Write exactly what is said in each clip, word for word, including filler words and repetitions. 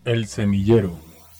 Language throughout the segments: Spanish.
El semillero.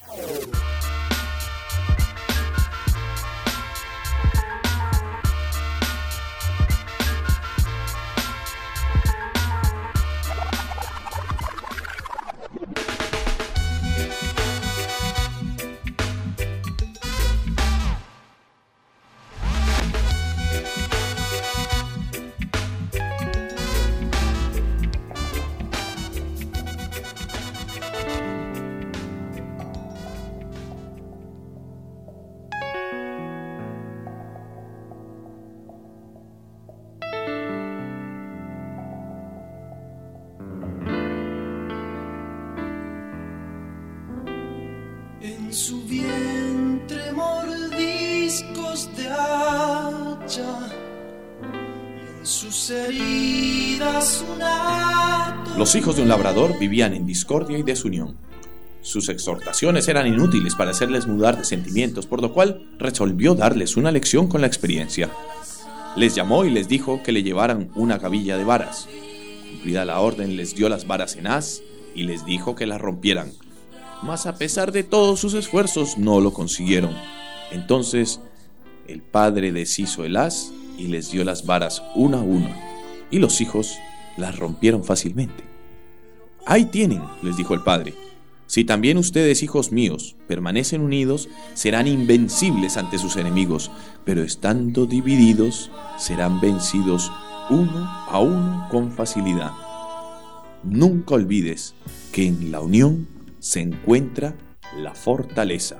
En su vientre mordiscos de hacha y en sus heridas un hato. Los hijos de un labrador vivían en discordia y desunión. Sus exhortaciones eran inútiles para hacerles mudar de sentimientos, por lo cual resolvió darles una lección con la experiencia. Les llamó y les dijo que le llevaran una gavilla de varas. Cumplida la orden, les dio las varas en haz y les dijo que las rompieran. Mas a pesar de todos sus esfuerzos no lo consiguieron. Entonces el padre deshizo el haz y les dio las varas una a una, y los hijos las rompieron fácilmente. Ahí tienen, les dijo el padre. Si también ustedes, hijos míos, permanecen unidos, serán invencibles ante sus enemigos, pero estando divididos, serán vencidos uno a uno con facilidad. Nunca olvides que en la unión se encuentra la fortaleza.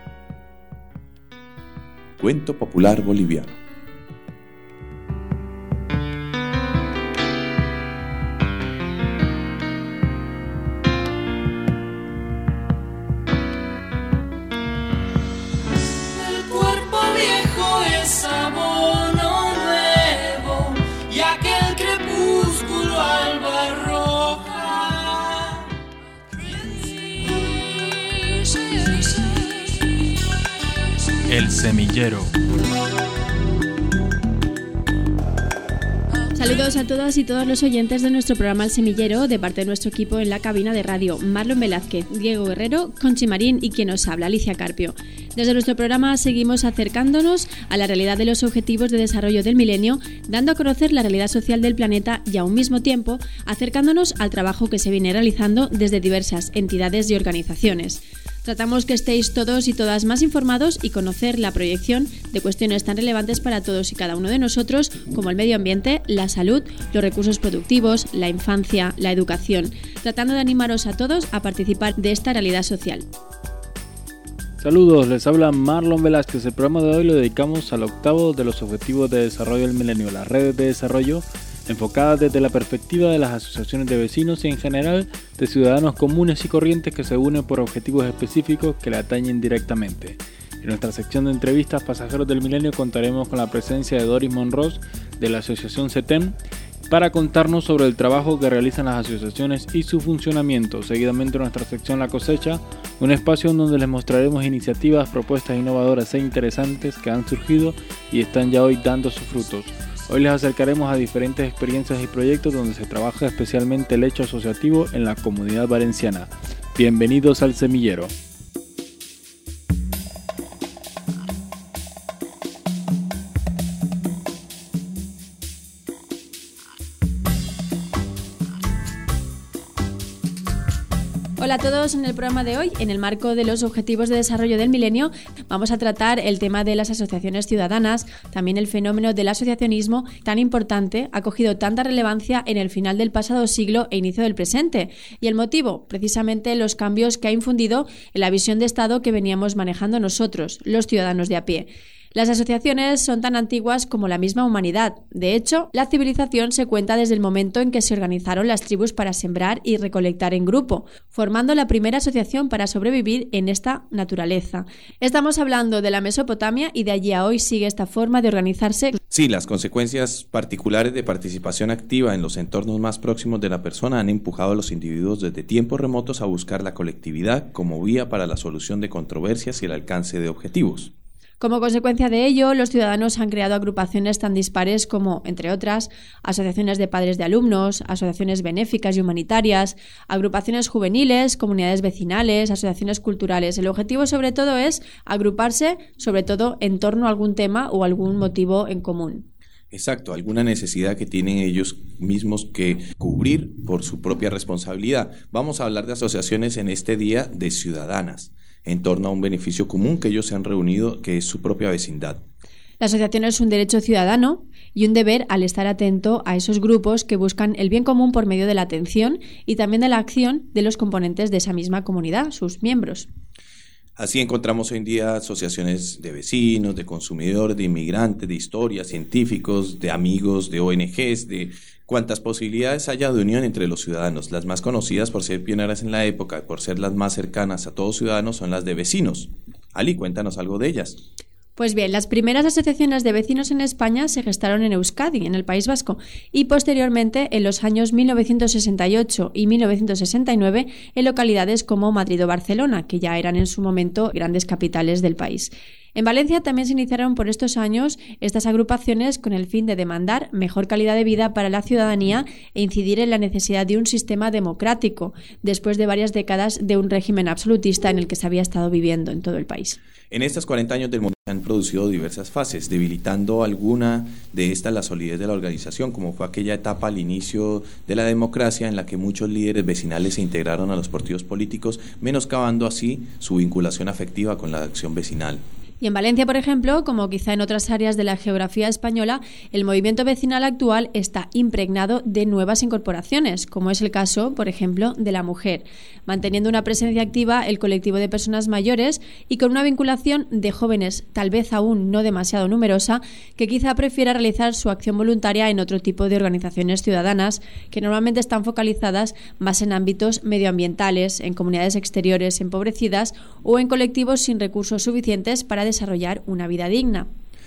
Cuento popular boliviano. El cuerpo viejo es abono nuevo y aquel crepúsculo alba roja. El semillero. Saludos a todas y todos los oyentes de nuestro programa El Semillero, de parte de nuestro equipo en la cabina de radio: Marlon Velázquez, Diego Guerrero, Conchi Marín y quien nos habla, Alicia Carpio. Desde nuestro programa seguimos acercándonos a la realidad de los Objetivos de Desarrollo del Milenio, dando a conocer la realidad social del planeta y, a un mismo tiempo, acercándonos al trabajo que se viene realizando desde diversas entidades y organizaciones. Tratamos que estéis todos y todas más informados y conocer la proyección de cuestiones tan relevantes para todos y cada uno de nosotros como el medio ambiente, la salud, los recursos productivos, la infancia, la educación, tratando de animaros a todos a participar de esta realidad social. Saludos, les habla Marlon Velázquez. El programa de hoy lo dedicamos al octavo de los Objetivos de Desarrollo del Milenio, las redes de desarrollo enfocadas desde la perspectiva de las asociaciones de vecinos y en general de ciudadanos comunes y corrientes que se unen por objetivos específicos que le atañen directamente. En nuestra sección de entrevistas Pasajeros del Milenio contaremos con la presencia de Doris Monros de la asociación CETEM para contarnos sobre el trabajo que realizan las asociaciones y su funcionamiento. Seguidamente en nuestra sección La Cosecha, un espacio en donde les mostraremos iniciativas, propuestas innovadoras e interesantes que han surgido y están ya hoy dando sus frutos. Hoy les acercaremos a diferentes experiencias y proyectos donde se trabaja especialmente el hecho asociativo en la comunidad valenciana. Bienvenidos al Semillero. Hola a todos, en el programa de hoy, en el marco de los Objetivos de Desarrollo del Milenio, vamos a tratar el tema de las asociaciones ciudadanas, también el fenómeno del asociacionismo tan importante, ha cogido tanta relevancia en el final del pasado siglo e inicio del presente. Y el motivo, precisamente los cambios que ha infundido en la visión de Estado que veníamos manejando nosotros, los ciudadanos de a pie. Las asociaciones son tan antiguas como la misma humanidad. De hecho, la civilización se cuenta desde el momento en que se organizaron las tribus para sembrar y recolectar en grupo, formando la primera asociación para sobrevivir en esta naturaleza. Estamos hablando de la Mesopotamia y de allí a hoy sigue esta forma de organizarse. Sí, las consecuencias particulares de participación activa en los entornos más próximos de la persona han empujado a los individuos desde tiempos remotos a buscar la colectividad como vía para la solución de controversias y el alcance de objetivos. Como consecuencia de ello, los ciudadanos han creado agrupaciones tan dispares como, entre otras, asociaciones de padres de alumnos, asociaciones benéficas y humanitarias, agrupaciones juveniles, comunidades vecinales, asociaciones culturales. El objetivo, sobre todo, es agruparse, sobre todo, en torno a algún tema o algún motivo en común. Exacto, alguna necesidad que tienen ellos mismos que cubrir por su propia responsabilidad. Vamos a hablar de asociaciones en este día de ciudadanas, en torno a un beneficio común que ellos se han reunido, que es su propia vecindad. La asociación es un derecho ciudadano y un deber al estar atento a esos grupos que buscan el bien común por medio de la atención y también de la acción de los componentes de esa misma comunidad, sus miembros. Así encontramos hoy en día asociaciones de vecinos, de consumidores, de inmigrantes, de historias, científicos, de amigos, de O N Ges, de cuantas posibilidades haya de unión entre los ciudadanos. Las más conocidas por ser pioneras en la época, por ser las más cercanas a todos ciudadanos, son las de vecinos. Ali, cuéntanos algo de ellas. Pues bien, las primeras asociaciones de vecinos en España se gestaron en Euskadi, en el País Vasco, y posteriormente, en los años mil novecientos sesenta y ocho y mil novecientos sesenta y nueve, en localidades como Madrid o Barcelona, que ya eran en su momento grandes capitales del país. En Valencia también se iniciaron por estos años estas agrupaciones con el fin de demandar mejor calidad de vida para la ciudadanía e incidir en la necesidad de un sistema democrático, después de varias décadas de un régimen absolutista en el que se había estado viviendo en todo el país. En estos cuarenta años del mundo se han producido diversas fases, debilitando alguna de estas la solidez de la organización, como fue aquella etapa al inicio de la democracia en la que muchos líderes vecinales se integraron a los partidos políticos, menoscabando así su vinculación afectiva con la acción vecinal. Y en Valencia, por ejemplo, como quizá en otras áreas de la geografía española, el movimiento vecinal actual está impregnado de nuevas incorporaciones, como es el caso, por ejemplo, de la mujer, manteniendo una presencia activa el colectivo de personas mayores y con una vinculación de jóvenes, tal vez aún no demasiado numerosa, que quizá prefiera realizar su acción voluntaria en otro tipo de organizaciones ciudadanas, que normalmente están focalizadas más en ámbitos medioambientales, en comunidades exteriores empobrecidas o en colectivos sin recursos suficientes para desarrollar una vida digna.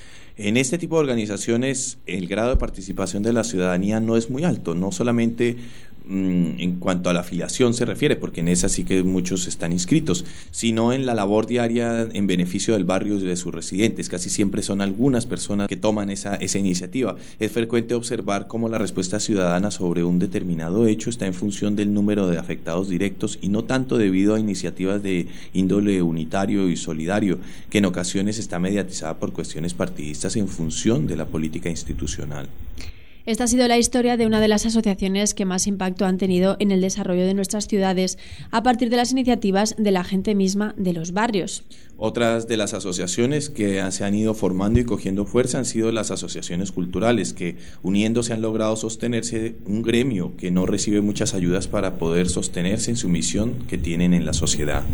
En este tipo de organizaciones el grado de participación de la ciudadanía no es muy alto, no solamente mmm, en cuanto a la afiliación se refiere, porque en esa sí que muchos están inscritos, sino en la labor diaria en beneficio del barrio y de sus residentes. Casi siempre son algunas personas que toman esa, esa iniciativa. Es frecuente observar cómo la respuesta ciudadana sobre un determinado hecho está en función del número de afectados directos y no tanto debido a iniciativas de índole unitario y solidario, que en ocasiones está mediatizada por cuestiones partidistas en función de la política institucional. Esta ha sido la historia de una de las asociaciones que más impacto han tenido en el desarrollo de nuestras ciudades a partir de las iniciativas de la gente misma de los barrios. Otras de las asociaciones que se han ido formando y cogiendo fuerza han sido las asociaciones culturales, que uniéndose han logrado sostenerse un gremio que no recibe muchas ayudas para poder sostenerse en su misión que tienen en la sociedad.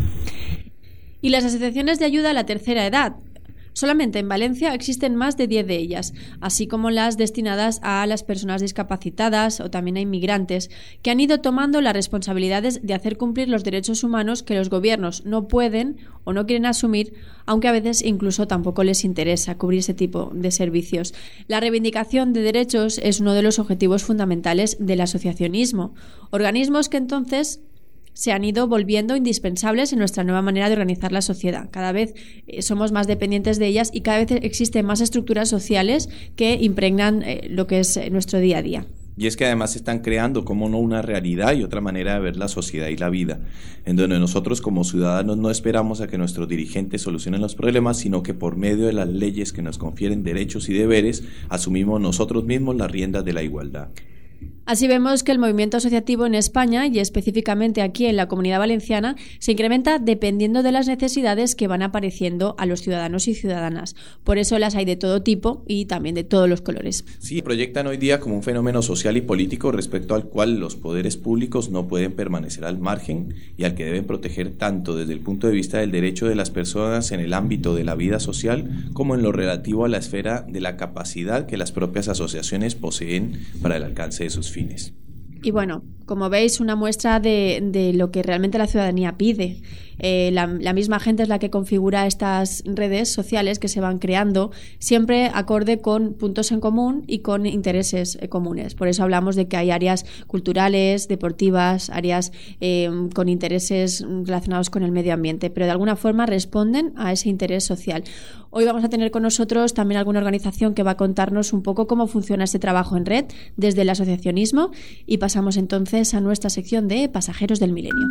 Y las asociaciones de ayuda a la tercera edad. Solamente en Valencia existen más de diez de ellas, así como las destinadas a las personas discapacitadas o también a inmigrantes, que han ido tomando las responsabilidades de hacer cumplir los derechos humanos que los gobiernos no pueden o no quieren asumir, aunque a veces incluso tampoco les interesa cubrir ese tipo de servicios. La reivindicación de derechos es uno de los objetivos fundamentales del asociacionismo, organismos que entonces se han ido volviendo indispensables en nuestra nueva manera de organizar la sociedad. Cada vez eh, somos más dependientes de ellas y cada vez existen más estructuras sociales que impregnan eh, lo que es eh, nuestro día a día. Y es que además se están creando, como no, una realidad y otra manera de ver la sociedad y la vida, en donde nosotros como ciudadanos no esperamos a que nuestros dirigentes solucionen los problemas, sino que por medio de las leyes que nos confieren derechos y deberes, asumimos nosotros mismos las riendas de la igualdad. Así vemos que el movimiento asociativo en España, y específicamente aquí en la Comunidad Valenciana, se incrementa dependiendo de las necesidades que van apareciendo a los ciudadanos y ciudadanas. Por eso las hay de todo tipo y también de todos los colores. Sí, proyectan hoy día como un fenómeno social y político respecto al cual los poderes públicos no pueden permanecer al margen y al que deben proteger tanto desde el punto de vista del derecho de las personas en el ámbito de la vida social como en lo relativo a la esfera de la capacidad que las propias asociaciones poseen para el alcance de sus fines. Y bueno, Como veis, una muestra de, de lo que realmente la ciudadanía pide. Eh, la, la misma gente es la que configura estas redes sociales que se van creando, siempre acorde con puntos en común y con intereses eh, comunes. Por eso hablamos de que hay áreas culturales, deportivas, áreas eh, con intereses relacionados con el medio ambiente, pero de alguna forma responden a ese interés social. Hoy vamos a tener con nosotros también alguna organización que va a contarnos un poco cómo funciona este trabajo en red desde el asociacionismo, y pasamos entonces a nuestra sección de Pasajeros del Milenio.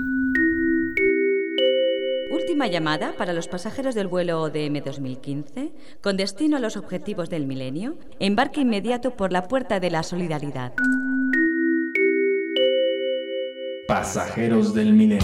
Última llamada para los pasajeros del vuelo O D M dos mil quince, con destino a los objetivos del milenio. Embarque inmediato por la puerta de la solidaridad. Pasajeros del Milenio.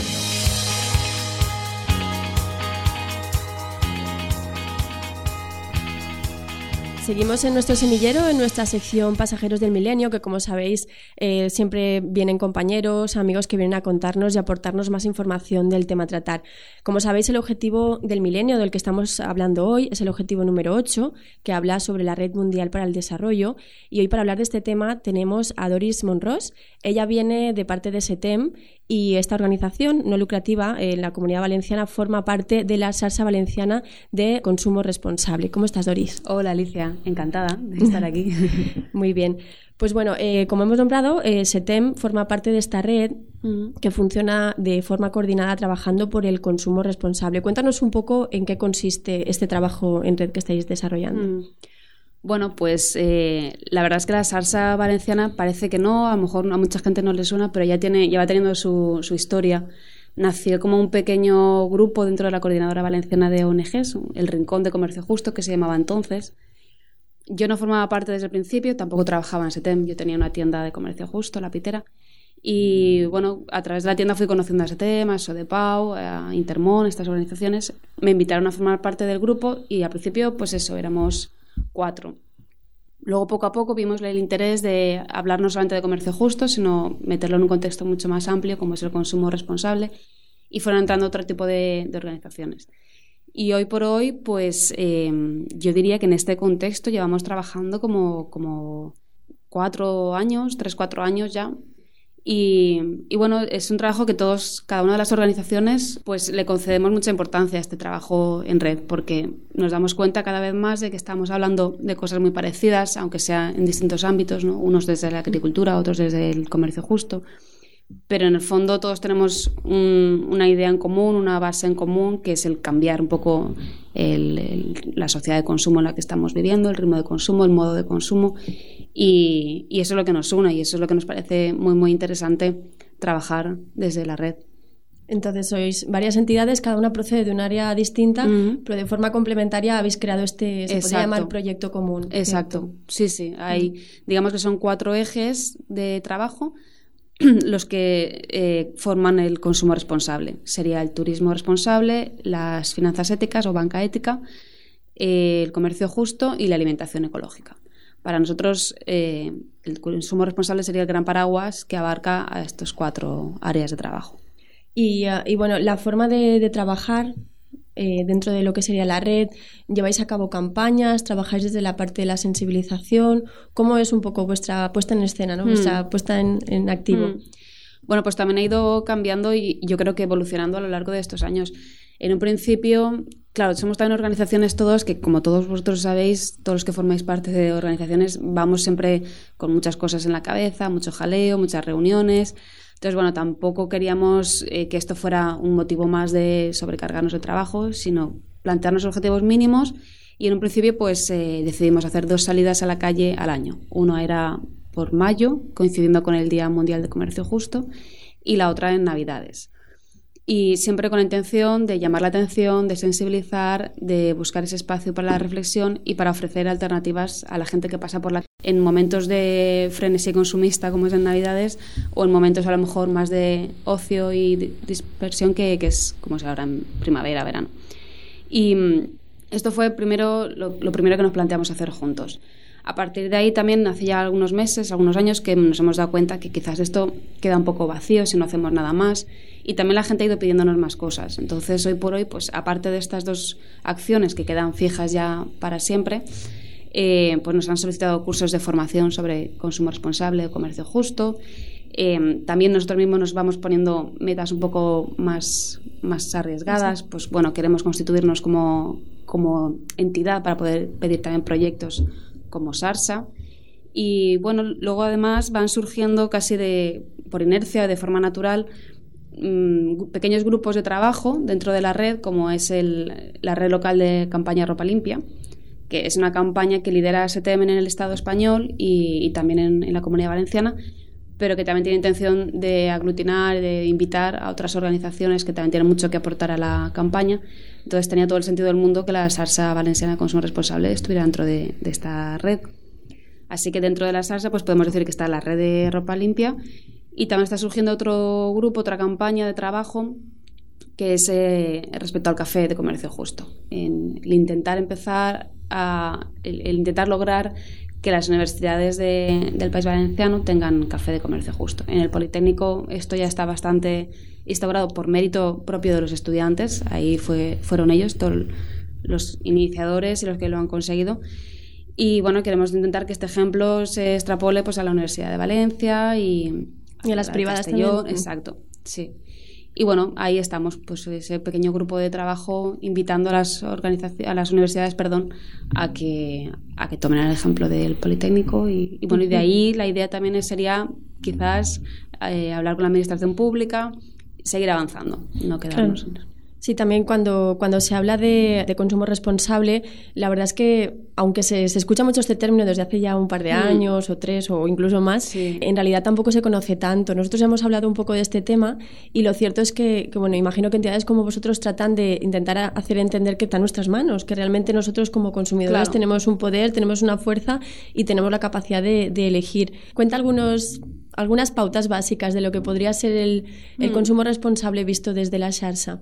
Seguimos en nuestro semillero, en nuestra sección Pasajeros del Milenio, que como sabéis eh, siempre vienen compañeros, amigos que vienen a contarnos y aportarnos más información del tema a tratar. Como sabéis, el objetivo del milenio del que estamos hablando hoy es el objetivo número ocho, que habla sobre la Red Mundial para el Desarrollo, y hoy para hablar de este tema tenemos a Doris Monros. Ella viene de parte de SETEM, y esta organización no lucrativa en la Comunidad Valenciana forma parte de la Xarxa Valenciana de Consumo Responsable. ¿Cómo estás, Doris? Hola, Alicia. Encantada de estar aquí. Muy bien. Pues bueno, eh, como hemos nombrado, eh, SETEM forma parte de esta red mm. que funciona de forma coordinada trabajando por el consumo responsable. Cuéntanos un poco en qué consiste este trabajo en red que estáis desarrollando. Mm. Bueno, pues eh, la verdad es que la Xarxa Valenciana parece que no, a lo mejor a mucha gente no le suena, pero ya tiene, lleva teniendo su, su historia. Nació como un pequeño grupo dentro de la Coordinadora Valenciana de O N Ges, el Rincón de Comercio Justo, que se llamaba entonces. Yo no formaba parte desde el principio, tampoco trabajaba en SETEM, yo tenía una tienda de comercio justo, La Pitera, y bueno, a través de la tienda fui conociendo a SETEM, a Sodepau, a Intermón, estas organizaciones. Me invitaron a formar parte del grupo y al principio, pues eso, éramos cuatro. Luego, poco a poco, vimos el interés de hablar no solamente de comercio justo, sino meterlo en un contexto mucho más amplio, como es el consumo responsable, y fueron entrando otro tipo de, de organizaciones. Y hoy por hoy, pues eh, yo diría que en este contexto llevamos trabajando como, como cuatro años, tres, cuatro años ya. Y, y bueno, es un trabajo que todos, cada una de las organizaciones, pues le concedemos mucha importancia a este trabajo en red, porque nos damos cuenta cada vez más de que estamos hablando de cosas muy parecidas, aunque sea en distintos ámbitos, ¿no? Unos desde la agricultura, otros desde el comercio justo. Pero en el fondo todos tenemos un, una idea en común, una base en común, que es el cambiar un poco el, el, la sociedad de consumo en la que estamos viviendo, el ritmo de consumo, el modo de consumo, y, y eso es lo que nos une y eso es lo que nos parece muy, muy interesante trabajar desde la red. Entonces sois varias entidades, cada una procede de un área distinta, uh-huh. pero de forma complementaria habéis creado este, se Exacto. podría llamar proyecto común. Exacto, ¿cierto? sí, sí. Hay, uh-huh. digamos que son cuatro ejes de trabajo los que eh, forman el consumo responsable. Sería el turismo responsable, las finanzas éticas o banca ética, eh, el comercio justo y la alimentación ecológica. Para nosotros eh, el consumo responsable sería el gran paraguas que abarca a estos cuatro áreas de trabajo. Y, uh, y bueno, la forma de, de trabajar eh, dentro de lo que sería la red, ¿lleváis a cabo campañas? ¿Trabajáis desde la parte de la sensibilización? ¿Cómo es un poco vuestra puesta en escena, ¿no? vuestra mm. puesta en, en activo? Mm. Bueno, pues también ha ido cambiando y yo creo que evolucionando a lo largo de estos años. En un principio, claro, somos también organizaciones todos que, como todos vosotros sabéis, todos los que formáis parte de organizaciones, vamos siempre con muchas cosas en la cabeza, mucho jaleo, muchas reuniones. Entonces, bueno, tampoco queríamos eh, que esto fuera un motivo más de sobrecargarnos de trabajo, sino plantearnos objetivos mínimos y en un principio pues eh, decidimos hacer dos salidas a la calle al año. Una era por mayo, coincidiendo con el Día Mundial de Comercio Justo, y la otra en Navidades. Y siempre con la intención de llamar la atención, de sensibilizar, de buscar ese espacio para la reflexión y para ofrecer alternativas a la gente que pasa por la en momentos de frenesí consumista como es en Navidades o en momentos a lo mejor más de ocio y dispersión que, que es como es ahora en primavera, verano. Y esto fue primero lo, lo primero que nos planteamos hacer juntos. A partir de ahí también hace ya algunos meses, algunos años que nos hemos dado cuenta que quizás esto queda un poco vacío si no hacemos nada más y también la gente ha ido pidiéndonos más cosas. Entonces hoy por hoy, pues aparte de estas dos acciones que quedan fijas ya para siempre, eh, pues nos han solicitado cursos de formación sobre consumo responsable o comercio justo, Eh, también nosotros mismos nos vamos poniendo metas un poco más, más arriesgadas. Sí. Pues bueno, queremos constituirnos como, como entidad para poder pedir también proyectos como SARSA. Y bueno, luego además van surgiendo casi de por inercia, de forma natural, mmm, pequeños grupos de trabajo dentro de la red, como es el, la red local de campaña Ropa Limpia, que es una campaña que lidera S T M en el Estado español y, y también en, en la Comunidad Valenciana, pero que también tiene intención de aglutinar, de invitar a otras organizaciones que también tienen mucho que aportar a la campaña. Entonces tenía todo el sentido del mundo que la SARSA Valenciana de Consumo Responsable estuviera dentro de, de esta red. Así que dentro de la SARSA pues podemos decir que está la red de Ropa Limpia y también está surgiendo otro grupo, otra campaña de trabajo que es eh, respecto al café de comercio justo. En el intentar empezar a el, el intentar lograr que las universidades de, del País Valenciano tengan café de comercio justo. En el Politécnico esto ya está bastante instaurado por mérito propio de los estudiantes. Ahí fue, fueron ellos todos los iniciadores y los que lo han conseguido. Y bueno, queremos intentar que este ejemplo se extrapole pues a la Universidad de Valencia y, y a las privadas también. Exacto, sí. Y bueno, ahí estamos, pues ese pequeño grupo de trabajo invitando a las organizaciones, a las universidades, perdón, a que a que tomen el ejemplo del Politécnico y, y bueno, y de ahí la idea también sería quizás eh, hablar con la administración pública, seguir avanzando, no quedarnos. Claro. Sí, también cuando, cuando se habla de, de consumo responsable, la verdad es que, aunque se, se escucha mucho este término desde hace ya un par de mm. años o tres o incluso más, sí. en realidad tampoco se conoce tanto. Nosotros ya hemos hablado un poco de este tema y lo cierto es que, que bueno, imagino que entidades como vosotros tratan de intentar hacer entender que está en nuestras manos, que realmente nosotros como consumidores claro. tenemos un poder, tenemos una fuerza y tenemos la capacidad de, de elegir. Cuenta algunos... algunas pautas básicas de lo que podría ser el, el mm. consumo responsable visto desde la SARSA.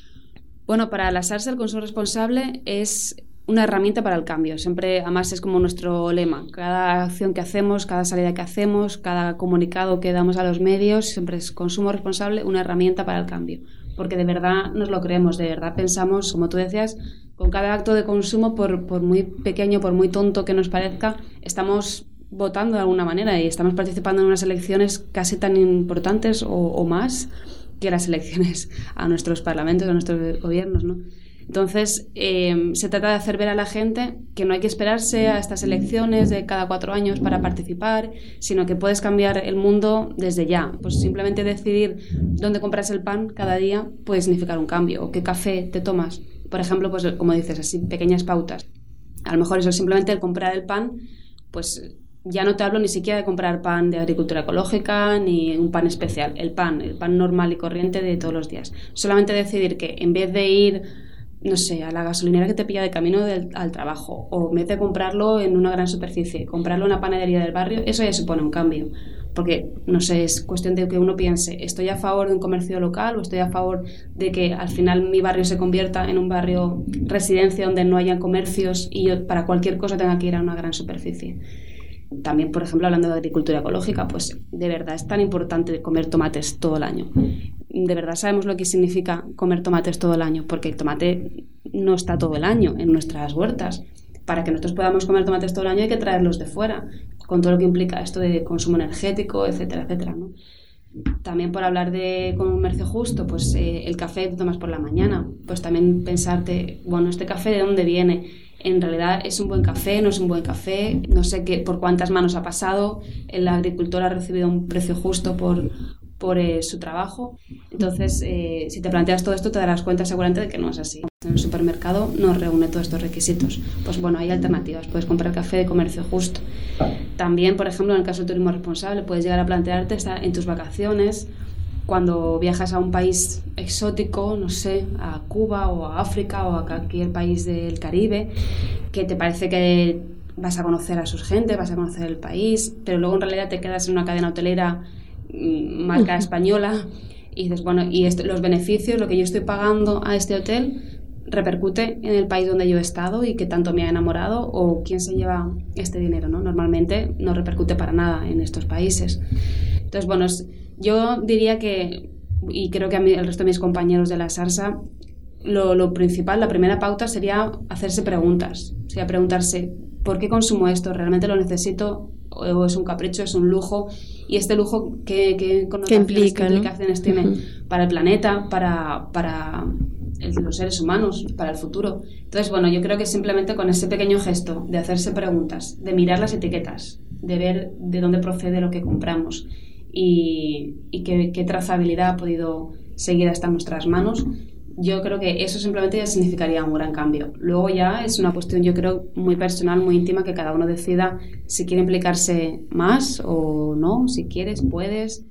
Bueno, para la SARSA el consumo responsable es una herramienta para el cambio. Siempre, además, es como nuestro lema. Cada acción que hacemos, cada salida que hacemos, cada comunicado que damos a los medios, siempre es consumo responsable, una herramienta para el cambio. Porque de verdad nos lo creemos, de verdad pensamos, como tú decías, con cada acto de consumo, por, por muy pequeño, por muy tonto que nos parezca, estamos votando de alguna manera y estamos participando en unas elecciones casi tan importantes o, o más que las elecciones a nuestros parlamentos, a nuestros gobiernos, ¿no? Entonces, eh, se trata de hacer ver a la gente que no hay que esperarse a estas elecciones de cada cuatro años para participar, sino que puedes cambiar el mundo desde ya. Pues simplemente decidir dónde compras el pan cada día puede significar un cambio, o qué café te tomas. Por ejemplo, pues como dices, así pequeñas pautas. A lo mejor eso, simplemente el comprar el pan, pues... ya no te hablo ni siquiera de comprar pan de agricultura ecológica ni un pan especial, el pan, el pan normal y corriente de todos los días. Solamente decidir que en vez de ir, no sé, a la gasolinera que te pilla de camino del, al trabajo, o en vez de comprarlo en una gran superficie, comprarlo en una panadería del barrio, eso ya supone un cambio. Porque, no sé, es cuestión de que uno piense, ¿estoy a favor de un comercio local o estoy a favor de que al final mi barrio se convierta en un barrio residencia donde no hayan comercios y yo para cualquier cosa tenga que ir a una gran superficie? También, por ejemplo, hablando de agricultura ecológica, pues de verdad es tan importante comer tomates todo el año. De verdad sabemos lo que significa comer tomates todo el año, porque el tomate no está todo el año en nuestras huertas. Para que nosotros podamos comer tomates todo el año hay que traerlos de fuera, con todo lo que implica esto de consumo energético, etcétera, etcétera, ¿no? También por hablar de comercio justo, pues eh, el café que tomas por la mañana, pues también pensarte, bueno, ¿este café de dónde viene? En realidad es un buen café, no es un buen café, no sé qué, por cuántas manos ha pasado, el agricultor ha recibido un precio justo por, por eh, su trabajo. Entonces, eh, si te planteas todo esto, te darás cuenta seguramente de que no es así. En el supermercado no reúne todos estos requisitos. Pues bueno, hay alternativas, puedes comprar café de comercio justo. También, por ejemplo, en el caso del turismo responsable, puedes llegar a plantearte estar en tus vacaciones, cuando viajas a un país exótico, no sé, a Cuba o a África o a cualquier país del Caribe, que te parece que vas a conocer a sus gentes, vas a conocer el país, pero luego en realidad te quedas en una cadena hotelera marca española y dices, bueno, y esto, los beneficios, lo que yo estoy pagando a este hotel repercute en el país donde yo he estado y que tanto me ha enamorado, o quién se lleva este dinero, ¿no? Normalmente no repercute para nada en estos países. Entonces, bueno, yo diría que, y creo que a mí, el resto de mis compañeros de la SARSA, lo, lo principal, la primera pauta sería hacerse preguntas, o sea, preguntarse, ¿por qué consumo esto? ¿Realmente lo necesito? o es un capricho, es un lujo, y este lujo, ¿qué, qué connotaciones, ¿Qué implica, qué implicaciones ¿no? tiene Uh-huh. para el planeta, para, para el, los seres humanos, para el futuro? Entonces, bueno, yo creo que simplemente con ese pequeño gesto de hacerse preguntas, de mirar las etiquetas, de ver de dónde procede lo que compramos y, y qué, qué trazabilidad ha podido seguir hasta nuestras manos, yo creo que eso simplemente ya significaría un gran cambio. Luego ya es una cuestión, yo creo, muy personal, muy íntima, que cada uno decida si quiere implicarse más o no, si quieres, puedes.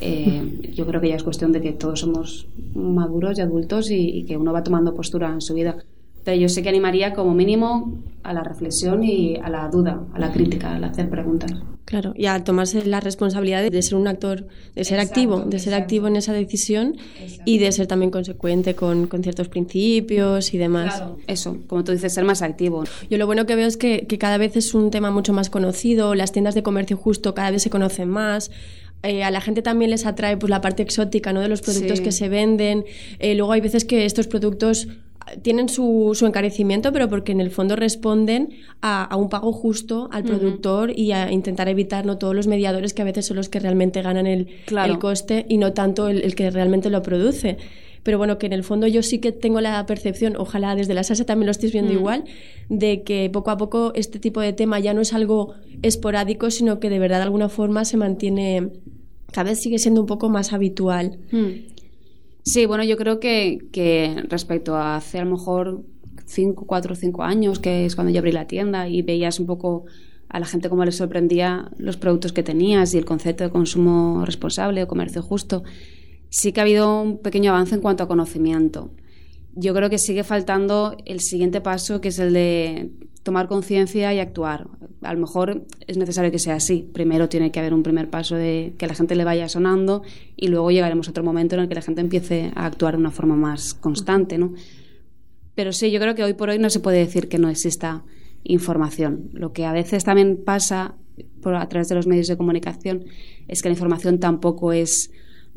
Eh, yo creo que ya es cuestión de que todos somos maduros y adultos y, y que uno va tomando postura en su vida. Pero yo sé que animaría como mínimo a la reflexión y a la duda, a la crítica, al hacer preguntas. Claro, y a tomarse la responsabilidad de ser un actor, de ser Exacto, activo, de ser exacto. activo en esa decisión Exacto. y de ser también consecuente con, con ciertos principios y demás. Claro, eso, como tú dices, ser más activo. Yo lo bueno que veo es que, que cada vez es un tema mucho más conocido, las tiendas de comercio justo cada vez se conocen más. Eh, a la gente también les atrae pues la parte exótica, ¿no?, de los productos Sí. que se venden. Eh, luego hay veces que estos productos tienen su, su encarecimiento, pero porque en el fondo responden a, a un pago justo al productor, uh-huh, y a intentar evitar, ¿no?, todos los mediadores que a veces son los que realmente ganan el, claro. el coste y no tanto el, el que realmente lo produce. Pero bueno, que en el fondo yo sí que tengo la percepción, ojalá desde la salsa también lo estéis viendo mm. igual, de que poco a poco este tipo de tema ya no es algo esporádico, sino que de verdad de alguna forma se mantiene, cada vez sigue siendo un poco más habitual. Mm. Sí, bueno, yo creo que, que respecto a hace a lo mejor cinco, cuatro o cinco años, que es cuando yo abrí la tienda y veías un poco a la gente cómo les sorprendía los productos que tenías y el concepto de consumo responsable o comercio justo, sí que ha habido un pequeño avance en cuanto a conocimiento. Yo creo que sigue faltando el siguiente paso, que es el de tomar conciencia y actuar. A lo mejor es necesario que sea así. Primero tiene que haber un primer paso de que la gente le vaya sonando y luego llegaremos a otro momento en el que la gente empiece a actuar de una forma más constante, ¿no? Pero sí, yo creo que hoy por hoy no se puede decir que no exista información. Lo que a veces también pasa por, a través de los medios de comunicación es que la información tampoco es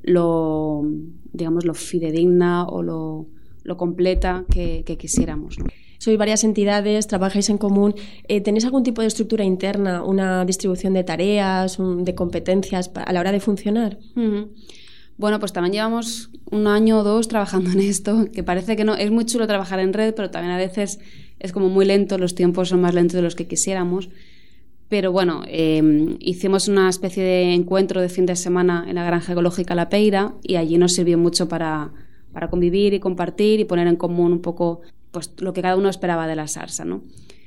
lo, digamos, lo fidedigna o lo, lo completa que, que quisiéramos, ¿no? Sois varias entidades, trabajáis en común. Eh, ¿Tenéis algún tipo de estructura interna, una distribución de tareas, un, de competencias a la hora de funcionar? Uh-huh. Bueno, pues también llevamos un año o dos trabajando en esto, que parece que no, es muy chulo trabajar en red, pero también a veces es como muy lento, los tiempos son más lentos de los que quisiéramos. Pero bueno, eh, hicimos una especie de encuentro de fin de semana en la granja ecológica La Peira y allí nos sirvió mucho para, para convivir y compartir y poner en común un poco pues lo que cada uno esperaba de la salsa, ¿no?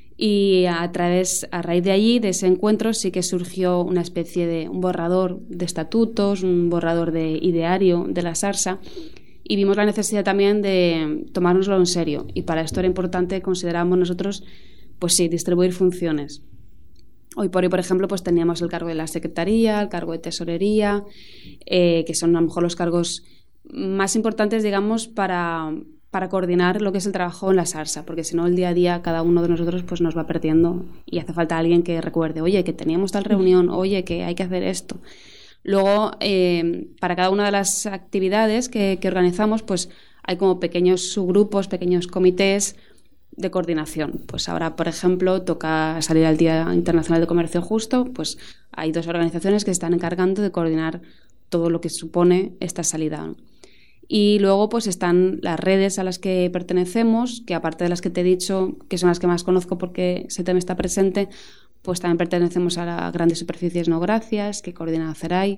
Y a través, a raíz de allí, de ese encuentro, sí que surgió una especie de un borrador de estatutos, un borrador de ideario de la salsa, y vimos la necesidad también de tomárnoslo en serio. Y para esto era importante, consideramos nosotros, pues sí, distribuir funciones. Hoy por hoy, por ejemplo, pues teníamos el cargo de la secretaría, el cargo de tesorería, eh, que son a lo mejor los cargos más importantes, digamos, para... para coordinar lo que es el trabajo en la salsa, porque si no el día a día cada uno de nosotros pues nos va perdiendo y hace falta alguien que recuerde, oye, que teníamos tal reunión, oye, que hay que hacer esto. Luego, eh, para cada una de las actividades que, que organizamos, pues hay como pequeños subgrupos, pequeños comités de coordinación. Pues ahora, por ejemplo, toca salir al Día Internacional de Comercio Justo, pues hay dos organizaciones que se están encargando de coordinar todo lo que supone esta salida, ¿no? Y luego pues están las redes a las que pertenecemos, que aparte de las que te he dicho, que son las que más conozco porque SETEM está presente, pues también pertenecemos a las Grandes Superficies No Gracias, que coordina CERAI.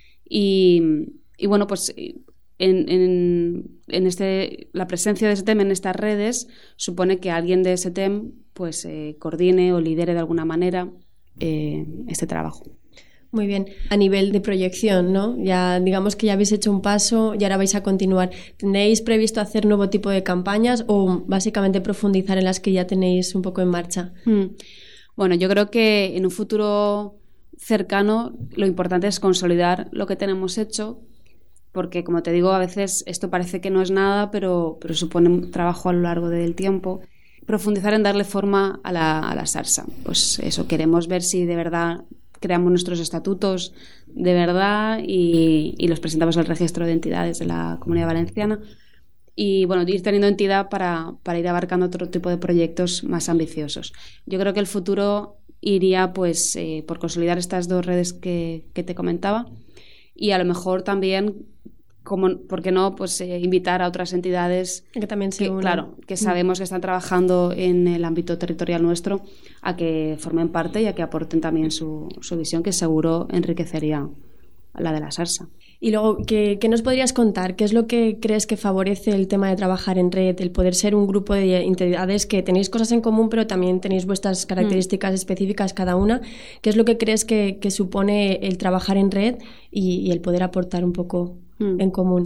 Y, y bueno, pues en, en, en este, la presencia de SETEM en estas redes supone que alguien de SETEM pues, eh, coordine o lidere de alguna manera eh, este trabajo. Muy bien. A nivel de proyección, ¿no? Ya digamos que ya habéis hecho un paso y ahora vais a continuar. ¿Tenéis previsto hacer nuevo tipo de campañas o básicamente profundizar en las que ya tenéis un poco en marcha? Hmm. Bueno, yo creo que en un futuro cercano lo importante es consolidar lo que tenemos hecho, porque como te digo, a veces esto parece que no es nada, pero, pero supone un trabajo a lo largo del tiempo. Profundizar en darle forma a la, a la salsa. Pues eso, queremos ver si de verdad creamos nuestros estatutos de verdad y, y los presentamos al registro de entidades de la Comunidad Valenciana. y bueno, ir teniendo entidad para, para ir abarcando otro tipo de proyectos más ambiciosos. Yo creo que el futuro iría pues eh, por consolidar estas dos redes que, que te comentaba y a lo mejor también, como, ¿por qué no? Pues eh, invitar a otras entidades que también se unan. Claro, que sabemos que están trabajando en el ámbito territorial nuestro a que formen parte y a que aporten también su, su visión, que seguro enriquecería la de la Sarsa. Y luego, ¿qué, ¿qué nos podrías contar? ¿Qué es lo que crees que favorece el tema de trabajar en red, el poder ser un grupo de entidades que tenéis cosas en común, pero también tenéis vuestras características mm. específicas cada una? ¿Qué es lo que crees que, que supone el trabajar en red y, y el poder aportar un poco mm. en común?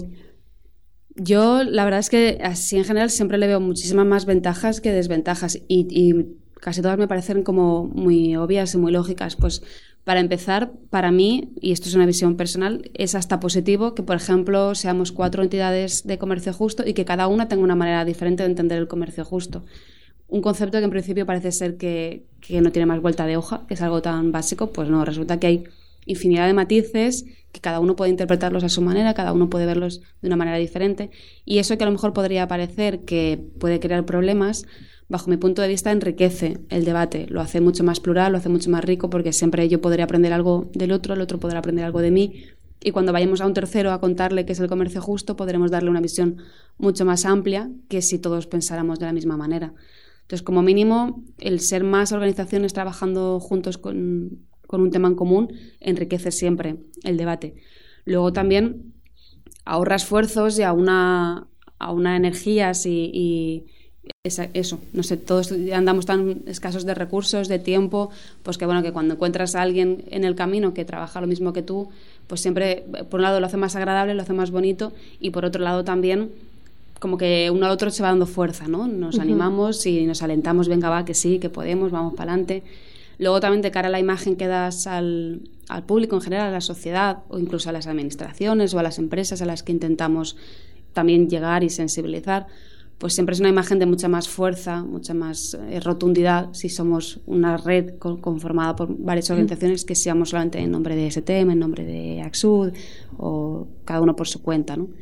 Yo, la verdad es que así en general siempre le veo muchísimas más ventajas que desventajas y, y casi todas me parecen como muy obvias y muy lógicas. Pues para empezar, para mí, y esto es una visión personal, es hasta positivo que, por ejemplo, seamos cuatro entidades de comercio justo y que cada una tenga una manera diferente de entender el comercio justo. Un concepto que en principio parece ser que, que no tiene más vuelta de hoja, que es algo tan básico, pues no, resulta que hay infinidad de matices, que cada uno puede interpretarlos a su manera, cada uno puede verlos de una manera diferente, y eso que a lo mejor podría parecer que puede crear problemas, bajo mi punto de vista enriquece el debate, lo hace mucho más plural, lo hace mucho más rico, porque siempre yo podré aprender algo del otro, el otro podrá aprender algo de mí, y cuando vayamos a un tercero a contarle qué es el comercio justo, podremos darle una visión mucho más amplia que si todos pensáramos de la misma manera. Entonces, como mínimo, el ser más organizaciones trabajando juntos con, con un tema en común enriquece siempre el debate. Luego también ahorra esfuerzos y a una, a una energías y... y Esa, eso, no sé, todos andamos tan escasos de recursos, de tiempo, pues que bueno, que cuando encuentras a alguien en el camino que trabaja lo mismo que tú, pues siempre, por un lado lo hace más agradable, lo hace más bonito, y por otro lado también como que uno al otro se va dando fuerza, ¿no? Nos uh-huh. animamos y nos alentamos, venga va, que sí, que podemos, vamos para adelante. Luego también de cara a la imagen que das al, al público en general, a la sociedad, o incluso a las administraciones o a las empresas a las que intentamos también llegar y sensibilizar, pues siempre es una imagen de mucha más fuerza, mucha más eh, rotundidad si somos una red con, conformada por varias organizaciones que seamos solamente en nombre de S T E M, en nombre de AXUD o cada uno por su cuenta, ¿no?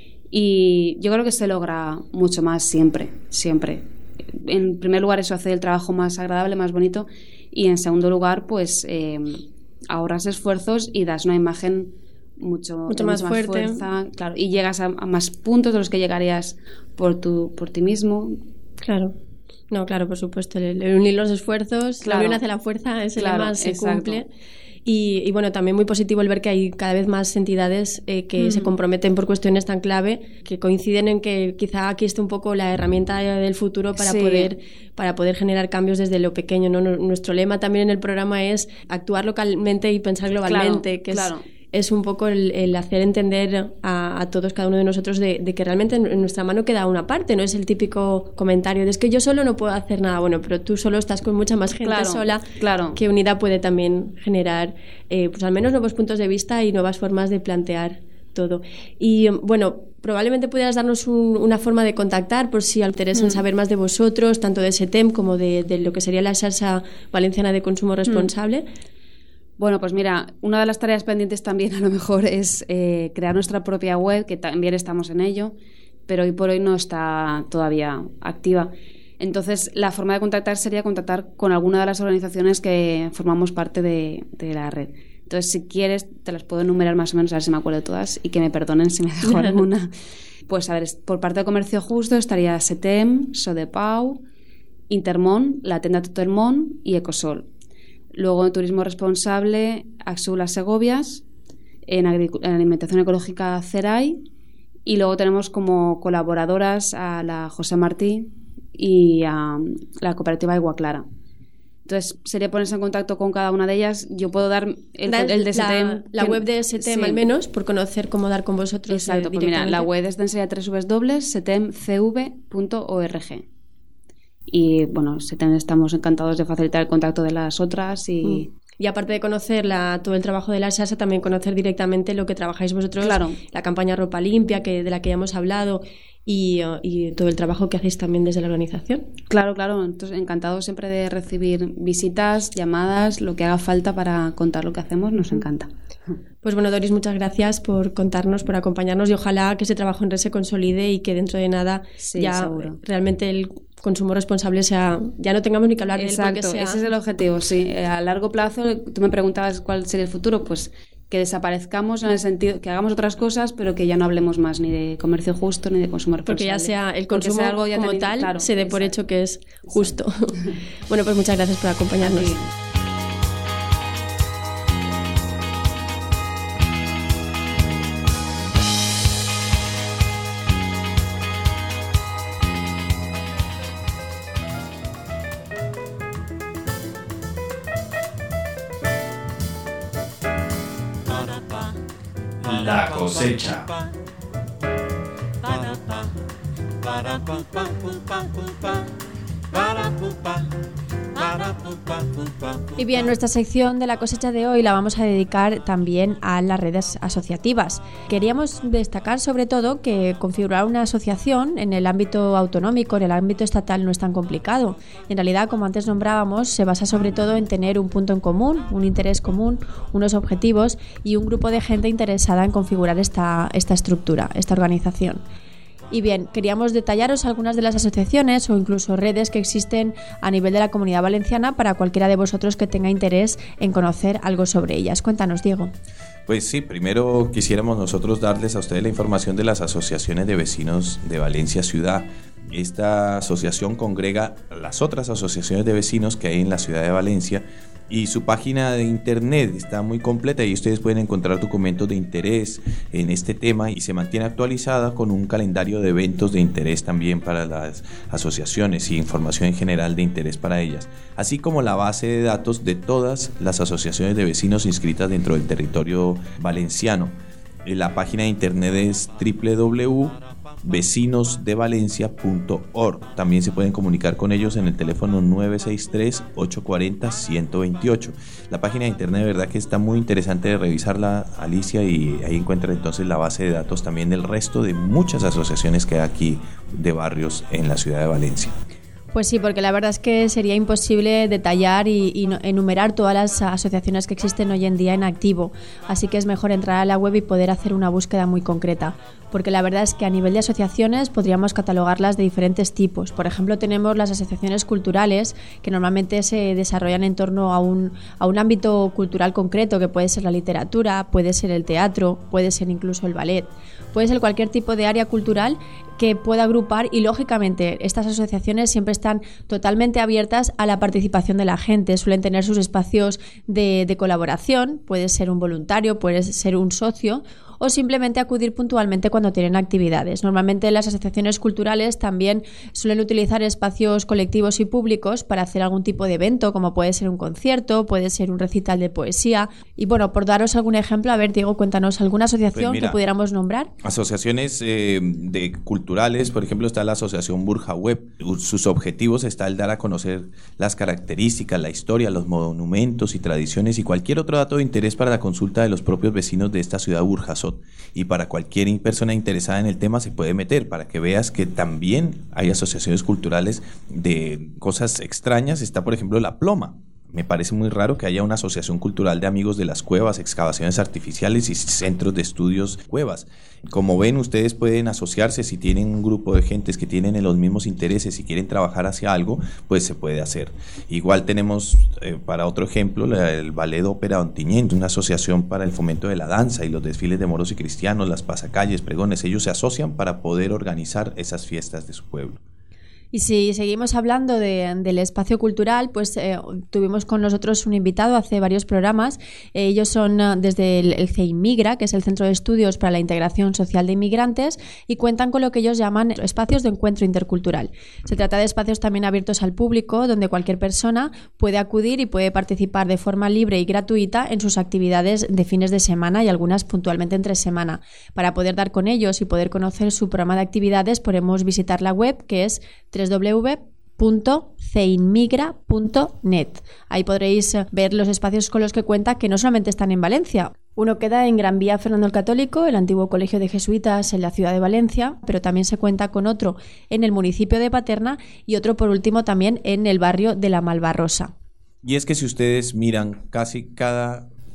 Y yo creo que se logra mucho más siempre, siempre. En primer lugar, eso hace el trabajo más agradable, más bonito, y en segundo lugar, pues eh, ahorras esfuerzos y das una imagen mucho, mucho más, más fuerte, fuerza, claro, y llegas a, a más puntos de los que llegarías por tu por ti mismo. Claro. No, claro, por supuesto, el, el unir los esfuerzos, claro. La unión hace la fuerza, ese claro, lema se exacto. cumple. Y, y bueno, también muy positivo el ver que hay cada vez más entidades eh, que mm. se comprometen por cuestiones tan clave, que coinciden en que quizá aquí esté un poco la herramienta del futuro para, sí. poder, para poder generar cambios desde lo pequeño, ¿no? Nuestro lema también en el programa es actuar localmente y pensar globalmente, claro, que claro. es... es un poco el, el hacer entender a, a todos, cada uno de nosotros, de, de que realmente en nuestra mano queda una parte, no es el típico comentario de es que yo solo no puedo hacer nada. Bueno, pero tú solo estás con mucha más gente claro, sola, claro. que unida puede también generar eh, pues al menos nuevos puntos de vista y nuevas formas de plantear todo. Y bueno, probablemente pudieras darnos un, una forma de contactar por si interesa mm. saber más de vosotros, tanto de S T E M como de, de lo que sería la Sarsa Valenciana de Consumo Responsable. Mm. Bueno, pues mira, una de las tareas pendientes también a lo mejor es eh, crear nuestra propia web, que también estamos en ello, pero hoy por hoy no está todavía activa. Entonces, la forma de contactar sería contactar con alguna de las organizaciones que formamos parte de, de la red. Entonces, si quieres, te las puedo enumerar más o menos, a ver si me acuerdo de todas y que me perdonen si me dejo alguna. Pues a ver, por parte de Comercio Justo estaría S T E M, Sodepau, Intermón, la Tenda Totelmón y Ecosol. Luego en Turismo Responsable, AXUD Las Segovias, en, Agric- en Alimentación Ecológica CERAI, y luego tenemos como colaboradoras a la José Martí y a la cooperativa Agua Clara. Entonces sería ponerse en contacto con cada una de ellas. Yo puedo dar el, dar el de S T E M. La, la que, web de S T E M sí. al menos, por conocer cómo dar con vosotros. Exacto, pues mira, la web de S T E M sería doble u doble u doble u punto s t e m c v punto org. Y bueno, estamos encantados de facilitar el contacto de las otras y... Mm. Y aparte de conocer la, todo el trabajo de la Sarsa, también conocer directamente lo que trabajáis vosotros, claro. La campaña Ropa Limpia, que de la que ya hemos hablado, y, y todo el trabajo que hacéis también desde la organización. Claro, claro. Entonces, encantados siempre de recibir visitas, llamadas, lo que haga falta para contar lo que hacemos, nos encanta. Pues bueno, Doris, muchas gracias por contarnos, por acompañarnos y ojalá que ese trabajo en red se consolide y que dentro de nada sí, ya seguro. realmente el consumo responsable sea, ya no tengamos ni que hablar de él. Exacto, Sea... ese es el objetivo, sí. A largo plazo, tú me preguntabas cuál sería el futuro, pues que desaparezcamos en el sentido, que hagamos otras cosas, pero que ya no hablemos más ni de comercio justo ni de consumo responsable. Porque ya sea el consumo sea algo ya como tenido, tal, claro, se dé exacto. por hecho que es justo. Bueno, pues muchas gracias por acompañarnos. Sí. La cosecha. Y bien, nuestra sección de la cosecha de hoy la vamos a dedicar también a las redes asociativas. Queríamos destacar sobre todo que configurar una asociación en el ámbito autonómico, en el ámbito estatal, no es tan complicado. En realidad, como antes nombrábamos, se basa sobre todo en tener un punto en común, un interés común, unos objetivos y un grupo de gente interesada en configurar esta, esta estructura, esta organización. Y bien, queríamos detallaros algunas de las asociaciones o incluso redes que existen a nivel de la Comunidad Valenciana para cualquiera de vosotros que tenga interés en conocer algo sobre ellas. Cuéntanos, Diego. Pues sí, primero quisiéramos nosotros darles a ustedes la información de las asociaciones de vecinos de Valencia Ciudad. Esta asociación congrega las otras asociaciones de vecinos que hay en la ciudad de Valencia y su página de internet está muy completa y ustedes pueden encontrar documentos de interés en este tema y se mantiene actualizada con un calendario de eventos de interés también para las asociaciones y información en general de interés para ellas, así como la base de datos de todas las asociaciones de vecinos inscritas dentro del territorio valenciano. La página de internet es doble u doble u doble u punto vecinos de valencia punto org. También se pueden comunicar con ellos en el teléfono nueve seis tres, ocho cuatro cero, uno dos ocho. La página de internet de verdad que está muy interesante de revisarla, Alicia, y ahí encuentra entonces la base de datos también del resto de muchas asociaciones que hay aquí de barrios en la ciudad de Valencia. Pues sí, porque la verdad es que sería imposible detallar y, y no, enumerar todas las asociaciones que existen hoy en día en activo, así que es mejor entrar a la web y poder hacer una búsqueda muy concreta, porque la verdad es que a nivel de asociaciones podríamos catalogarlas de diferentes tipos. Por ejemplo, tenemos las asociaciones culturales, que normalmente se desarrollan en torno a un, a un ámbito cultural concreto, que puede ser la literatura, puede ser el teatro, puede ser incluso el ballet, puede ser cualquier tipo de área cultural que pueda agrupar, y lógicamente estas asociaciones siempre están totalmente abiertas a la participación de la gente, suelen tener sus espacios de, de colaboración, puede ser un voluntario, puede ser un socio o simplemente acudir puntualmente cuando tienen actividades. Normalmente las asociaciones culturales también suelen utilizar espacios colectivos y públicos para hacer algún tipo de evento, como puede ser un concierto, puede ser un recital de poesía. Y bueno, por daros algún ejemplo, a ver, Diego, cuéntanos alguna asociación pues mira, que pudiéramos nombrar. Asociaciones eh, de culturales, por ejemplo, está la Asociación Burja Web. Sus objetivos está el dar a conocer las características, la historia, los monumentos y tradiciones y cualquier otro dato de interés para la consulta de los propios vecinos de esta ciudad Burjasot. Y para cualquier persona interesada en el tema se puede meter para que veas que también hay asociaciones culturales de cosas extrañas. Está, por ejemplo, La Ploma. Me parece muy raro que haya una asociación cultural de amigos de las cuevas, excavaciones artificiales y centros de estudios cuevas. Como ven, ustedes pueden asociarse si tienen un grupo de gentes que tienen los mismos intereses y quieren trabajar hacia algo, pues se puede hacer. Igual tenemos, eh, para otro ejemplo, la, el Ballet Ópera Ontinyent, una asociación para el fomento de la danza y los desfiles de moros y cristianos, las pasacalles, pregones. Ellos se asocian para poder organizar esas fiestas de su pueblo. Y si seguimos hablando de, del espacio cultural, pues eh, tuvimos con nosotros un invitado hace varios programas. Eh, ellos son uh, desde el, el CEIMIGRA, que es el Centro de Estudios para la Integración Social de Inmigrantes, y cuentan con lo que ellos llaman espacios de encuentro intercultural. Se trata de espacios también abiertos al público, donde cualquier persona puede acudir y puede participar de forma libre y gratuita en sus actividades de fines de semana y algunas puntualmente entre semana. Para poder dar con ellos y poder conocer su programa de actividades, podemos visitar la web, que es doble u doble u doble u punto ceinmigra punto net. Ahí podréis ver los espacios con los que cuenta, que no solamente están en Valencia. Uno queda en Gran Vía Fernando el Católico, el antiguo colegio de jesuitas en la ciudad de Valencia, pero también se cuenta con otro en el municipio de Paterna y otro, por último, también en el barrio de la Malvarrosa. Y es que si ustedes miran, casi cada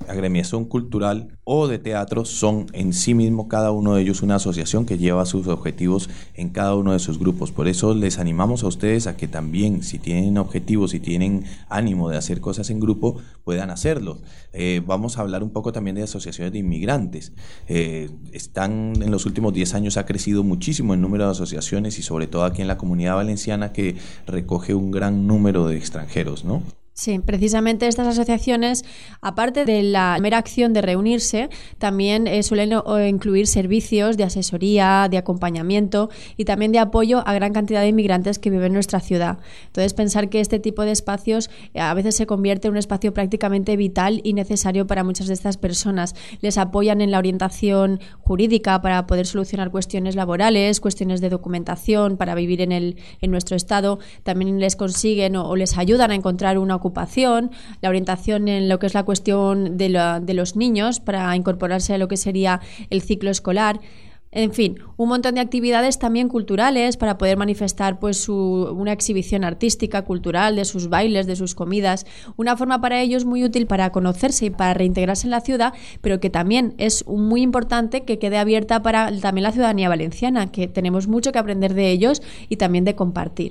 agremiación cultural o de teatro son en sí mismo cada uno de ellos una asociación que lleva sus objetivos en cada uno de sus grupos. Por eso les animamos a ustedes a que también, si tienen objetivos, si tienen ánimo de hacer cosas en grupo, puedan hacerlo. Eh, vamos a hablar un poco también de asociaciones de inmigrantes. Eh, están en los últimos diez años ha crecido muchísimo el número de asociaciones y sobre todo aquí en la Comunidad Valenciana, que recoge un gran número de extranjeros, ¿no? Sí, precisamente estas asociaciones, aparte de la mera acción de reunirse, también eh, suelen o, incluir servicios de asesoría, de acompañamiento y también de apoyo a gran cantidad de inmigrantes que viven en nuestra ciudad. Entonces, pensar que este tipo de espacios eh, a veces se convierte en un espacio prácticamente vital y necesario para muchas de estas personas. Les apoyan en la orientación jurídica para poder solucionar cuestiones laborales, cuestiones de documentación para vivir en, el, en nuestro estado. También les consiguen o, o les ayudan a encontrar una ocupación ocupación, la orientación en lo que es la cuestión de, la, de los niños para incorporarse a lo que sería el ciclo escolar. En fin, un montón de actividades también culturales para poder manifestar pues su, una exhibición artística, cultural, de sus bailes, de sus comidas. Una forma para ellos muy útil para conocerse y para reintegrarse en la ciudad, pero que también es muy importante que quede abierta para también la ciudadanía valenciana, que tenemos mucho que aprender de ellos y también de compartir.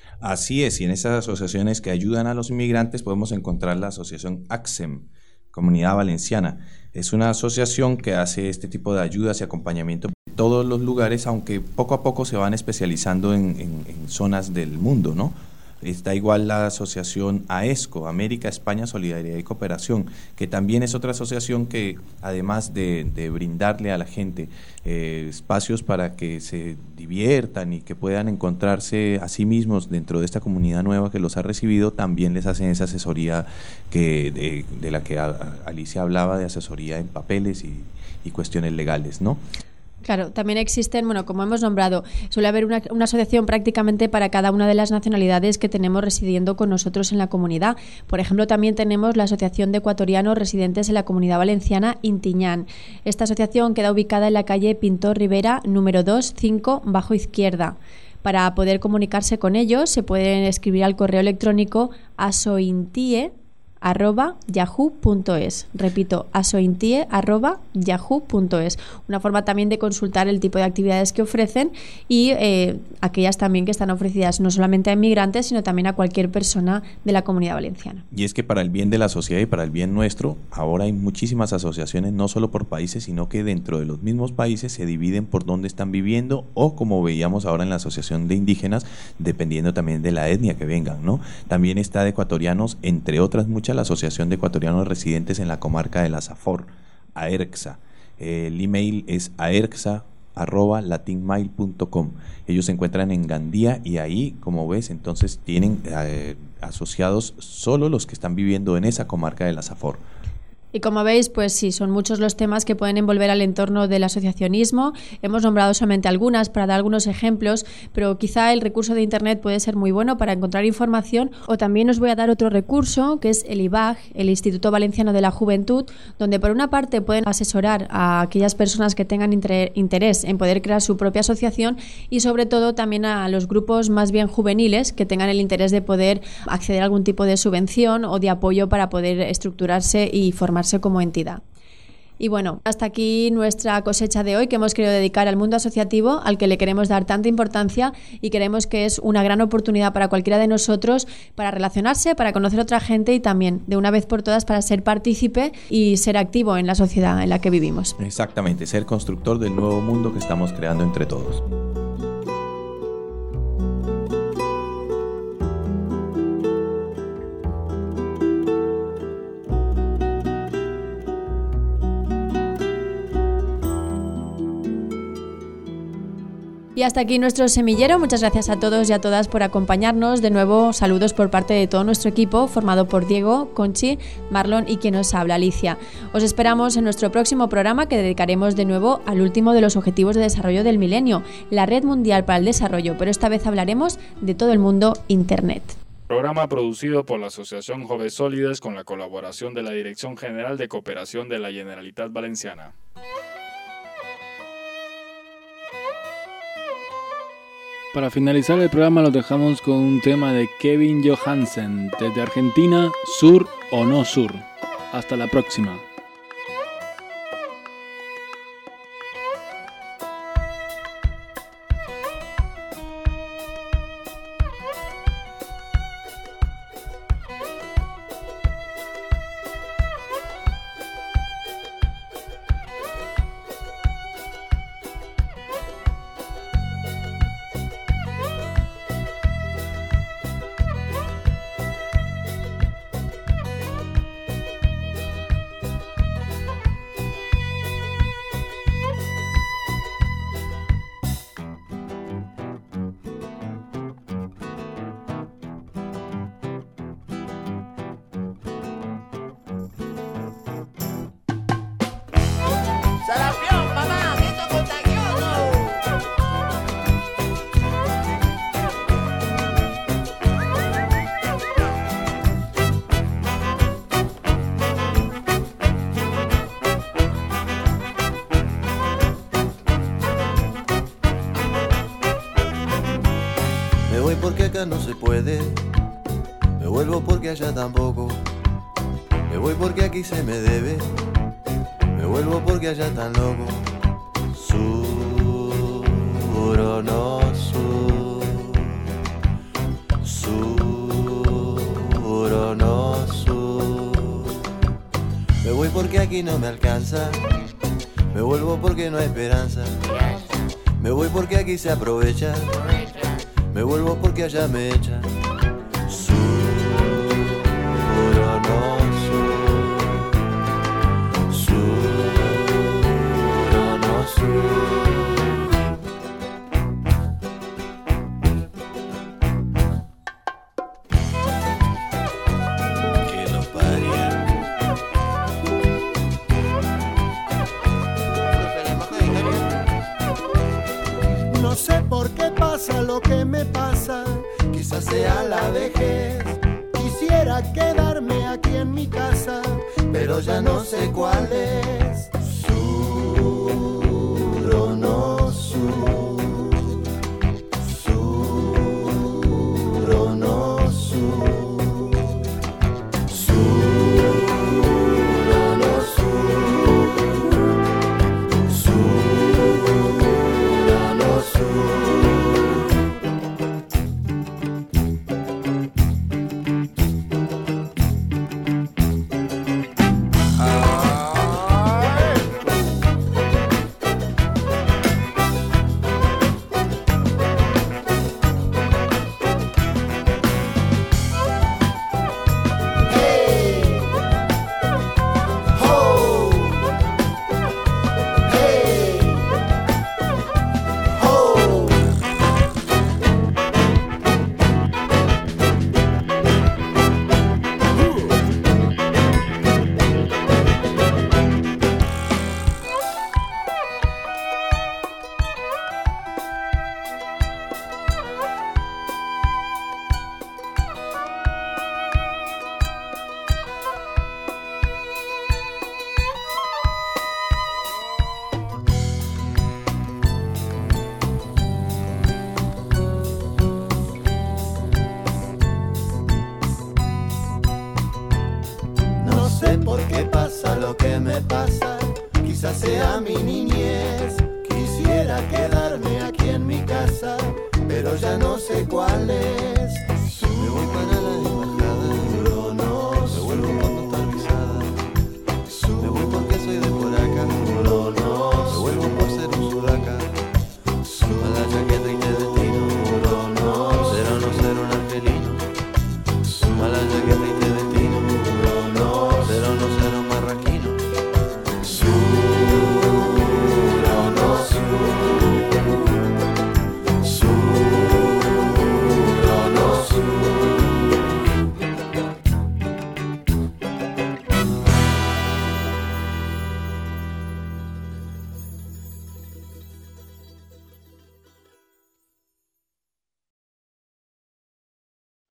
Así es, y en esas asociaciones que ayudan a los inmigrantes podemos encontrar la asociación ACSEM, Comunidad Valenciana. Es una asociación que hace este tipo de ayudas y acompañamiento en todos los lugares, aunque poco a poco se van especializando en, en, en zonas del mundo, ¿no? Está igual la asociación AESCO, América, España, Solidaridad y Cooperación, que también es otra asociación que, además de, de brindarle a la gente eh, espacios para que se diviertan y que puedan encontrarse a sí mismos dentro de esta comunidad nueva que los ha recibido, también les hacen esa asesoría que de, de la que Alicia hablaba, de asesoría en papeles y, y cuestiones legales, ¿no? Claro, también existen, bueno, como hemos nombrado, suele haber una, una asociación prácticamente para cada una de las nacionalidades que tenemos residiendo con nosotros en la comunidad. Por ejemplo, también tenemos la Asociación de Ecuatorianos Residentes en la Comunidad Valenciana, Intiñán. Esta asociación queda ubicada en la calle Pintor Rivera, número dos, cinco, bajo izquierda. Para poder comunicarse con ellos, se pueden escribir al correo electrónico asointie arroba yahoo punto es. Repito, asointie arroba yahoo punto es. Una forma también de consultar el tipo de actividades que ofrecen y eh, aquellas también que están ofrecidas no solamente a inmigrantes, sino también a cualquier persona de la Comunidad Valenciana. Y es que para el bien de la sociedad y para el bien nuestro, ahora hay muchísimas asociaciones, no solo por países, sino que dentro de los mismos países se dividen por dónde están viviendo, o como veíamos ahora en la Asociación de Indígenas, dependiendo también de la etnia que vengan, ¿no? También está de ecuatorianos, entre otras muchas, la Asociación de Ecuatorianos Residentes en la comarca de la Safor, AERCSA. El email es aerxa arroba latinmail punto com. Ellos se encuentran en Gandía y ahí, como ves, entonces tienen eh, asociados solo los que están viviendo en esa comarca de la Safor. Y como veis, pues sí, son muchos los temas que pueden envolver al entorno del asociacionismo. Hemos nombrado solamente algunas para dar algunos ejemplos, pero quizá el recurso de Internet puede ser muy bueno para encontrar información. O también os voy a dar otro recurso, que es el I B A G, el Instituto Valenciano de la Juventud, donde por una parte pueden asesorar a aquellas personas que tengan inter- interés en poder crear su propia asociación y sobre todo también a los grupos más bien juveniles que tengan el interés de poder acceder a algún tipo de subvención o de apoyo para poder estructurarse y formarse como entidad. Y bueno, hasta aquí nuestra cosecha de hoy, que hemos querido dedicar al mundo asociativo, al que le queremos dar tanta importancia y creemos que es una gran oportunidad para cualquiera de nosotros para relacionarse, para conocer a otra gente y también, de una vez por todas, para ser partícipe y ser activo en la sociedad en la que vivimos. Exactamente, ser constructor del nuevo mundo que estamos creando entre todos. Y hasta aquí nuestro semillero. Muchas gracias a todos y a todas por acompañarnos. De nuevo, saludos por parte de todo nuestro equipo, formado por Diego, Conchi, Marlon y quien nos habla, Alicia. Os esperamos en nuestro próximo programa, que dedicaremos de nuevo al último de los Objetivos de Desarrollo del Milenio, la Red Mundial para el Desarrollo, pero esta vez hablaremos de todo el mundo Internet. Programa producido por la Asociación Joves Sólides con la colaboración de la Dirección General de Cooperación de la Generalitat Valenciana. Para finalizar el programa los dejamos con un tema de Kevin Johansen, desde Argentina, sur o no sur. Hasta la próxima. Me voy porque acá no se puede, me vuelvo porque allá tampoco. Me voy porque aquí se me debe, me vuelvo porque allá tan loco. Sur o no sur, sur o no sur. Me voy porque aquí no me alcanza, me vuelvo porque no hay esperanza. Me voy porque aquí se aprovecha, me vuelvo porque allá me echan. Sur o no sur, sur o no sur. Que lo parió. No sé por qué pasa lo que me pasa, Quizás sea la vejez, quisiera quedarme aquí en mi casa, pero ya no sé cuál es. Sur o no